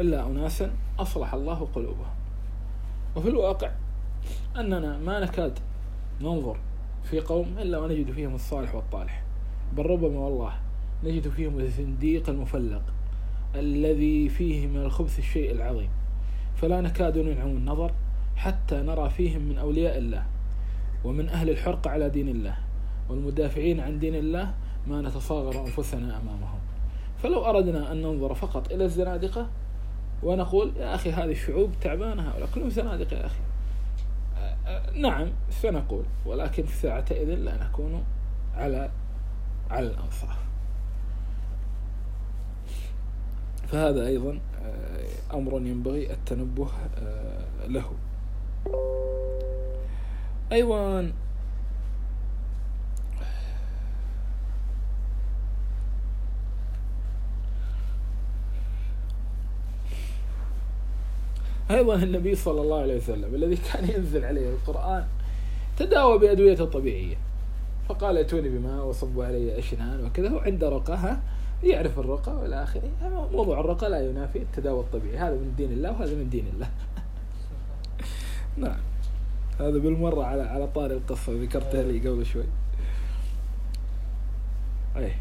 إلا أناسا أصلح الله قلوبهم. وفي الواقع أننا ما نكاد ننظر في قوم إلا ونجد فيهم الصالح والطالح، بل ربما والله نجد فيهم الزنديق المفلق الذي فيه من الخبث الشيء العظيم، فلا نكاد ننعم النظر حتى نرى فيهم من أولياء الله ومن أهل الحرق على دين الله والمدافعين عن دين الله ما نتصاغر أنفسنا أمامهم. فلو أردنا أن ننظر فقط إلى الزنادقة ونقول يا أخي هذه الشعوب تعبانة، هؤلاء كلهم زنادقة يا أخي، نعم سنقول، ولكن في ساعتئذ لا نكون على على الأنصاف. فهذا أيضا أمر ينبغي التنبه له. أيضا أيضا النبي صلى الله عليه وسلم الذي كان ينزل عليه القرآن تداوى بأدوية طبيعية، فقال ائتوني بماء وصبوا علي أشنان وكذا، وعند رقاها يعرف الرقى والى اخره. موضوع الرقى لا ينافي التداوي الطبيعي، هذا من دين الله وهذا من دين الله. نعم، هذا بالمرة على على طاري القصة ذكرتها لي قبل شوي. ايه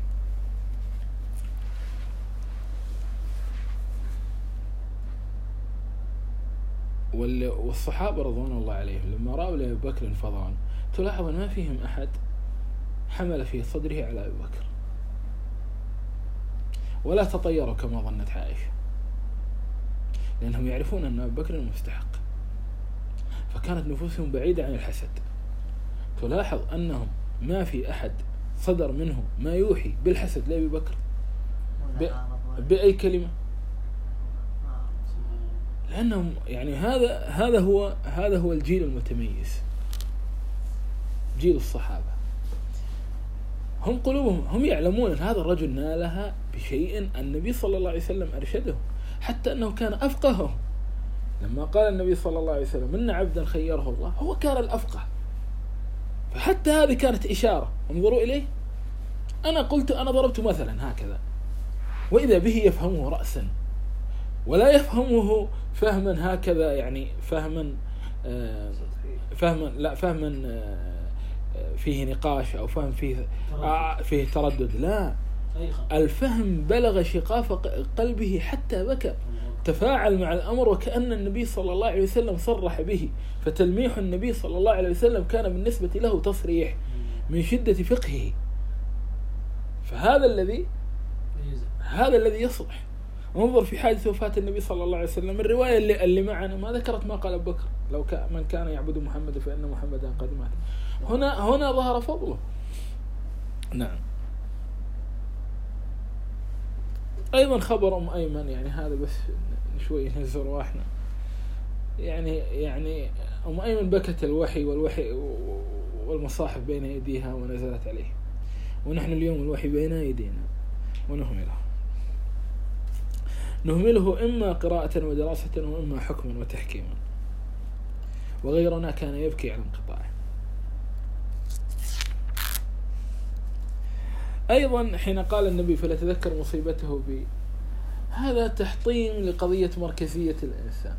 والصحابة رضوان الله عليهم لما رأوا لأبي بكر فضلا تلاحظ ما فيهم أحد حمل في صدره على أبي بكر ولا تطيروا كما ظنت عائشة، لأنهم يعرفون أن أبي بكر مستحق، فكانت نفوسهم بعيدة عن الحسد. تلاحظ أنهم ما في أحد صدر منه ما يوحي بالحسد لأبي بكر بأي كلمة، لأنهم يعني هذا هذا هو هذا هو الجيل المتميز، جيل الصحابة. هم قلوبهم هم يعلمون أن هذا الرجل نالها بشيء النبي صلى الله عليه وسلم أرشده، حتى أنه كان أفقههم. لما قال النبي صلى الله عليه وسلم إن عبدا خيره الله، هو كان الأفقه، فحتى هذه كانت إشارة. انظروا إليه، أنا قلت أنا ضربت مثلا هكذا، وإذا به يفهمه رأسا ولا يفهمه فهما هكذا، يعني فهما آه فهما لا فهما آه فيه نقاش أو فهم فيه آه فيه تردد، لا، الفهم بلغ شقاف قلبه حتى بكى، تفاعل مع الأمر وكأن النبي صلى الله عليه وسلم صرح به، فتلميح النبي صلى الله عليه وسلم كان بالنسبة له تصريح من شدة فقهه. فهذا الذي هذا الذي يصلح. انظر في حادث وفاة النبي صلى الله عليه وسلم، الرواية اللي, اللي معنا ما ذكرت ما قال أبو بكر لو كان من كان يعبد محمد فإن محمدا قد مات. هنا هنا ظهر فضله. نعم. أيضا خبر أم أيمن، يعني هذا بس شوي نزر واحنا، يعني يعني أم أيمن بكت الوحي والوحي والمصاحف بين يديها ونزلت عليه، ونحن اليوم الوحي بين يدينا ونهمله نهمله إما قراءة ودراسة وإما حكما وتحكيما، وغيرنا كان يبكي على انقطاعه. أيضا حين قال النبي فلا تذكر مصيبته بي، هذا تحطيم لقضية مركزية الإنسان،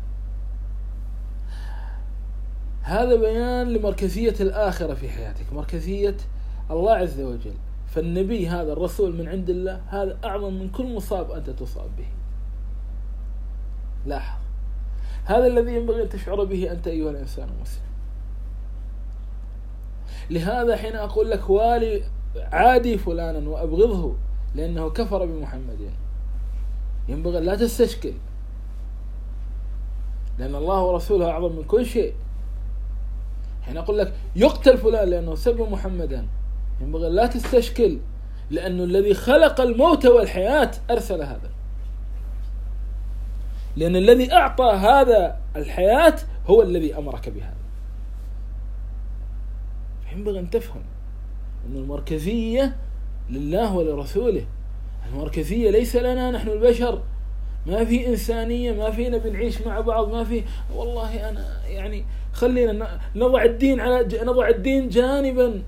هذا بيان لمركزية الآخرة في حياتك، مركزية الله عز وجل. فالنبي هذا الرسول من عند الله، هذا أعظم من كل مصاب أنت تصاب به. لاحظ، هذا الذي ينبغي أن تشعر به أنت أيها الإنسان المسلم. لهذا حين أقول لك والي عادي فلانا وأبغضه لأنه كفر بمحمد، ينبغي لا تستشكل، لأن الله ورسوله أعظم من كل شيء. حين أقول لك يقتل فلان لأنه سب محمدا، ينبغي لا تستشكل، لأنه الذي خلق الموت والحياة أرسل هذا، لأن الذي أعطى هذا الحياة هو الذي أمرك بهذا. ينبغي أن تفهم أن المركزية لله ولرسوله، المركزية ليس لنا نحن البشر، ما في إنسانية، ما فينا بنعيش مع بعض، ما في والله أنا يعني خلينا نضع الدين على نضع الدين جانبا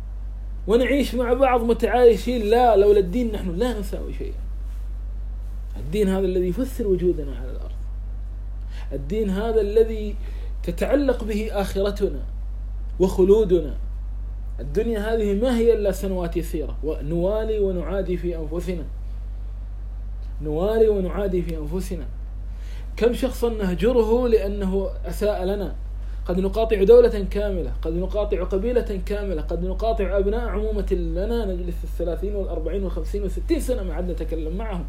ونعيش مع بعض متعايشين. لا، لولا الدين نحن لا نساوي شيئا. الدين هذا الذي يفسر وجودنا على الأرض، الدين هذا الذي تتعلق به آخرتنا وخلودنا. الدنيا هذه ما هي إلا سنوات يسيرة، ونوالي ونعادي في أنفسنا، نوالي ونعادي في أنفسنا. كم شخصا نهجره لأنه أساء لنا، قد نقاطع دولة كاملة، قد نقاطع قبيلة كاملة، قد نقاطع أبناء عمومة لنا، نجلس الثلاثين والأربعين والخمسين والستين سنة ما عاد نتكلم معهم،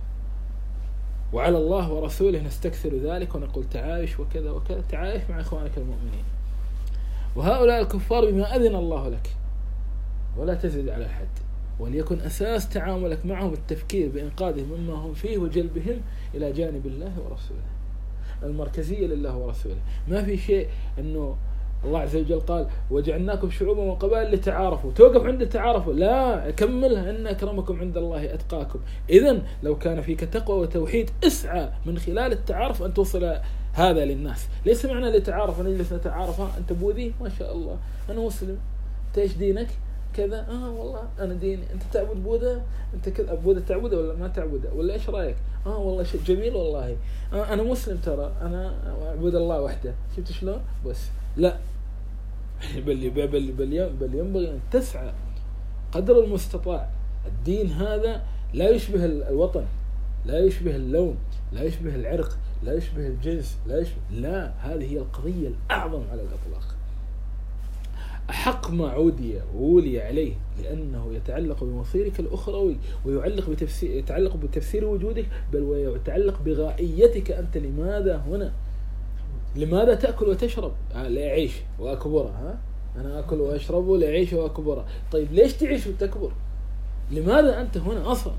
وعلى الله ورسوله نستكثر ذلك ونقول تعايش وكذا وكذا. تعايش مع إخوانك المؤمنين، وهؤلاء الكفار بما أذن الله لك، ولا تزد على حد، وليكن أساس تعاملك معهم التفكير بإنقاذهم مما هم فيه وجلبهم إلى جانب الله ورسوله. المركزية لله ورسوله. ما في شيء أنه الله عز وجل قال وجعلناكم شعوبا وقبائل لتعارفوا، توقف عند تعارفوا، لا، كملها إن أكرمكم عند الله أتقاكم. إذن لو كان فيك تقوى وتوحيد اسعى من خلال التعارف أن توصل هذا للناس. ليس معنى لتعارف نجلس نتعارف، ها أنت بوذي ما شاء الله، أنا مسلم، أنت إيش دينك كذا، آه والله أنا ديني، أنت تعبد بوذا، أنت كذا بوذا تعبده ولا ما تعبده، ولا إيش رأيك؟ آه والله شيء جميل والله، آه أنا مسلم ترى، أنا أعبد الله وحده. شفت شلون؟ بس لا، بل بل بل بل ينبغي أن تسعى قدر المستطاع. الدين هذا لا يشبه الوطن، لا يشبه اللون، لا يشبه العرق، لا يشبه الجنس، لا يشبه، لا، هذه هي القضية الأعظم على الإطلاق. أحق ما عودي وولي عليه، لأنه يتعلق بمصيرك الأخروي، ويعلق بتفسير، يتعلق بتفسير وجودك، بل ويتعلق بغائيتك أنت. لماذا هنا؟ لماذا تأكل وتشرب؟ آه لأعيش وأكبر، ها؟ أنا أكل وأشرب لأعيش وأكبر. طيب ليش تعيش وتكبر؟ لماذا أنت هنا أصلا؟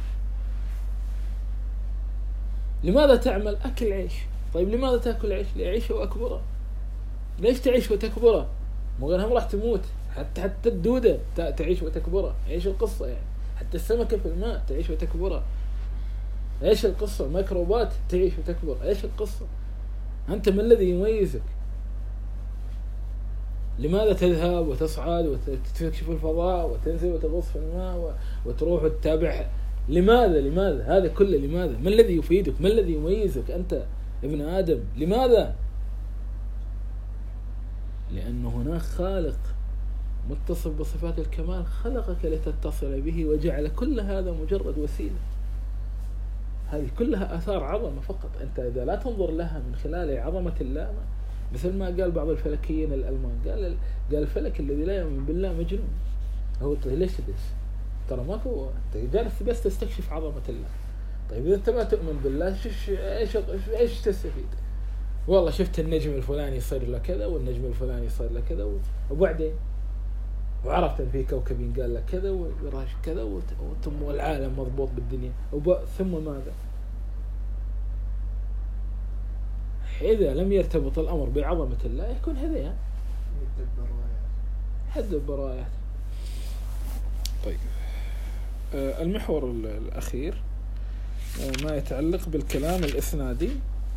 لماذا تعمل؟ أكل عيش. طيب لماذا تأكل عيش؟ لأعيش وأكبر. ليش تعيش وتكبر؟ مو غيرها راح تموت. حتى حتى الدودة تعيش وتكبر. ايش القصة يعني؟ حتى السمكة في الماء تعيش وتكبر. ايش القصة؟ ميكروبات تعيش وتكبر. ايش القصة؟ أنت ما الذي يميزك؟ لماذا تذهب وتصعد وتكشف الفضاء وتنزل وتغوص في الماء وتروح وتتابع؟ لماذا؟ لماذا؟ هذا كله لماذا؟ ما الذي يفيدك؟ ما الذي يميزك أنت ابن آدم؟ لماذا؟ لأن هناك خالق متصف بصفات الكمال خلقك لتتصل به، وجعل كل هذا مجرد وسيلة. هذه كلها آثار عظمة فقط. أنت إذا لا تنظر لها من خلال عظمة الله، مثل ما قال بعض الفلكيين الألمان، قال قال الفلك الذي لا يؤمن بالله مجنون. هو ليش تدرس؟ ترى ما هو أنت جالس بس تستكشف عظمة الله. طيب إذا أنت ما تؤمن بالله إيش إيش تستفيد؟ والله شفت النجم الفلاني يصير له كذا، والنجم الفلاني يصير له كذا، وبعدين وعرفت أن في كوكب قال لك كذا وراش كذا، وثم والعالم مضبوط بالدنيا، ثم ماذا؟ إذا لم يرتبط الأمر بعظمة الله يكون هذيان، يدبر آيات. طيب آه المحور الأخير آه ما يتعلق بالكلام الإسنادي.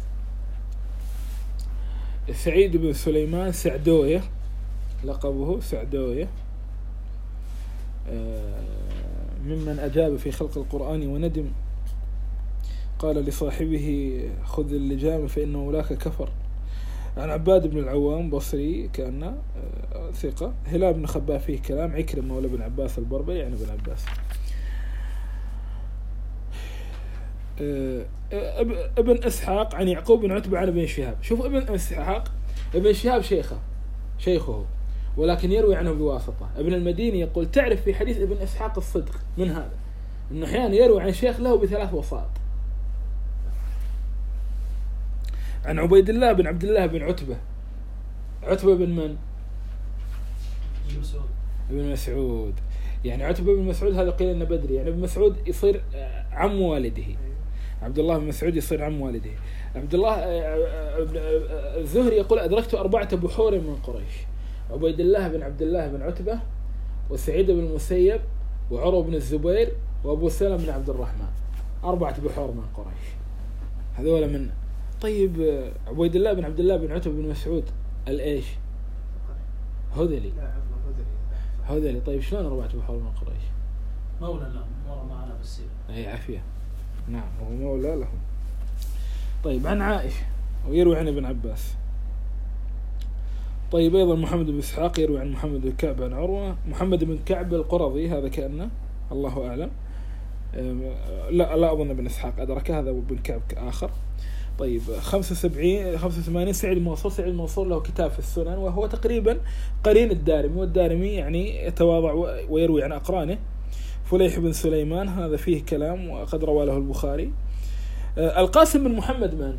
سعيد بن سليمان سعدوية، لقبه سعدوية، آه ممن أجاب في خلق القرآن وندم، قال لصاحبه خذ اللجام فإنه لاك كفر. عن عباد بن العوام بصري كأنه ثقة. هلال بن خباب فيه كلام. عكرمة مولى بن عباس البربري يعني بن عباس. ابن إسحاق عن يعقوب بن عتبة عن ابن شهاب. شوف ابن إسحاق، ابن شهاب شيخه شيخه ولكن يروي عنه بواسطة. ابن المديني يقول تعرف في حديث ابن إسحاق الصدق من هذا، إنه أحيانا يروي عن شيخ له بثلاث وسائط. عن عبيد الله بن عبد الله بن عتبة. عتبة بن من؟ ابن مسعود. يعني عتبة بن مسعود هذا قيل إنه بدري، يعني ابن مسعود يصير عم والده. عبد الله بن مسعود يصير عم والده. عبد الله الزهري يقول أدركت أربعة بحور من قريش: عبيد الله بن عبد الله بن عتبة، وسعيد بن المسيب، وعروة بن الزبير، وأبو سلمة بن عبد الرحمن. أربعة بحور من قريش هذول من. طيب عبيد الله بن عبد الله بن عتبة بن مسعود الإيش؟ هذلي هذلي طيب شلون أربعة بحور من قريش؟ مولى لا مر معنا بالسيرة. أي عافية. نعم هو مولى له. طيب عن عائشة ويروي عن ابن عباس. طيب أيضا محمد بن إسحاق يروي عن محمد بن كعب عن عروة. محمد بن كعب القرظي هذا كأنه الله أعلم، لا لا أظن بن إسحاق أدرك، هذا ابن كعب آخر. طيب خمسة وسبعين خمسة وثمانين سعيد المنصور. سعيد المنصور له كتاب في السنن وهو تقريبا قرين الدارمي، والدارمي يعني يتواضع ويروي عن أقرانه. فليح بن سليمان هذا فيه كلام وقد روى له البخاري. القاسم بن محمد من؟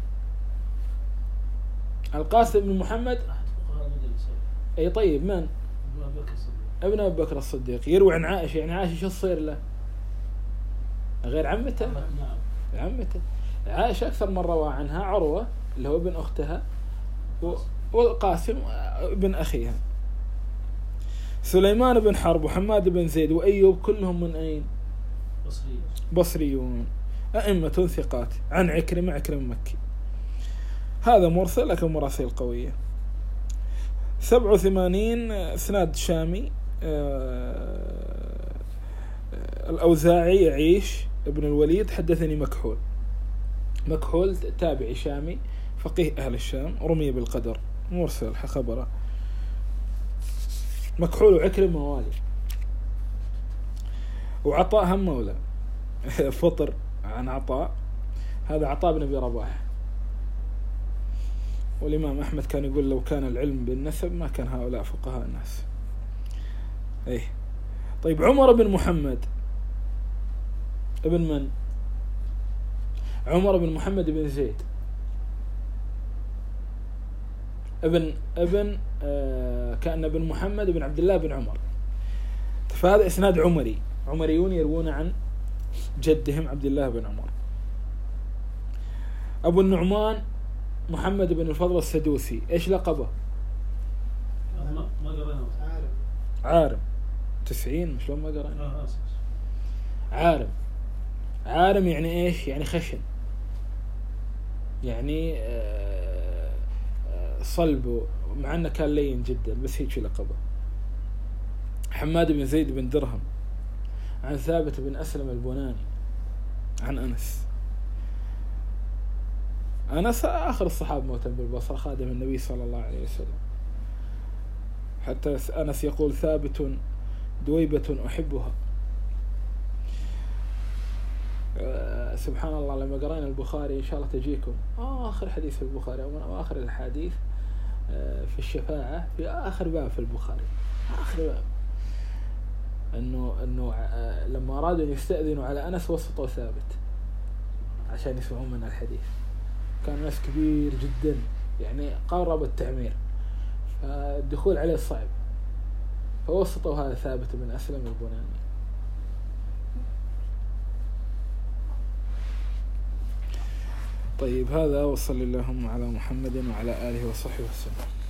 القاسم بن محمد أي طيب من؟ ابن أبي بكر الصديق يروي عن عائشة. يعني عائشة شو تصير له غير عمته؟ نعم عمته. عائشة أكثر من روى عنها عروة اللي هو ابن أختها والقاسم ابن أخيها. سليمان بن حرب وحماد بن زيد وأيوب كلهم من أين؟ بصريون. بصريون أئمة ثقات. عن عكرمة عكرمة مكي. هذا مرسل لكن مراسيل قوية. سبعة وثمانين اسناد شامي. الأوزاعي يعيش ابن الوليد حدثني مكحول. مكحول تابعي شامي فقيه أهل الشام رمي بالقدر مرسل خبره. مكحول وعكرمة موالي. وعطاء هم مولى فطر عن عطاء، هذا عطاء بن أبي رباح. والإمام أحمد كان يقول لو كان العلم بالنسب ما كان هؤلاء فقهاء الناس. إيه طيب عمر بن محمد ابن من؟ عمر بن محمد بن زيد ابن ابن آه كأن ابن محمد بن عبد الله بن عمر. فهذا إسناد عمري. عمريون يروون عن جدهم عبد الله بن عمر. أبو النعمان محمد بن الفضل السدوسي إيش لقبه؟ ما قرأنا. عارم. تسعين مش ما قرأنا. عارم. عارم يعني إيش؟ يعني خشن، يعني صلبه، مع أنه كان لين جدا بس هيك لقبه. حماد بن زيد بن درهم عن ثابت بن أسلم البناني عن أنس. أنس آخر الصحابة موتا بالبصرة خادم النبي صلى الله عليه وسلم. حتى أنس يقول ثابت دويبة أحبها. أه سبحان الله لما قرأنا البخاري إن شاء الله تجيكم آه آخر حديث في البخاري أو آخر الحديث أه في الشفاعة في آخر باب في البخاري، آخر باب، إنه إنه أه لما أرادوا يستأذنوا على أنس وسطوا ثابت عشان يسمعون من الحديث. كان ناس كبير جدا يعني قارب التعمير، فالدخول عليه صعب، فوسطوا هذا ثابت بن أسلم البناني. طيب هذا وصلى اللهم على محمد وعلى آله وصحبه وسلم.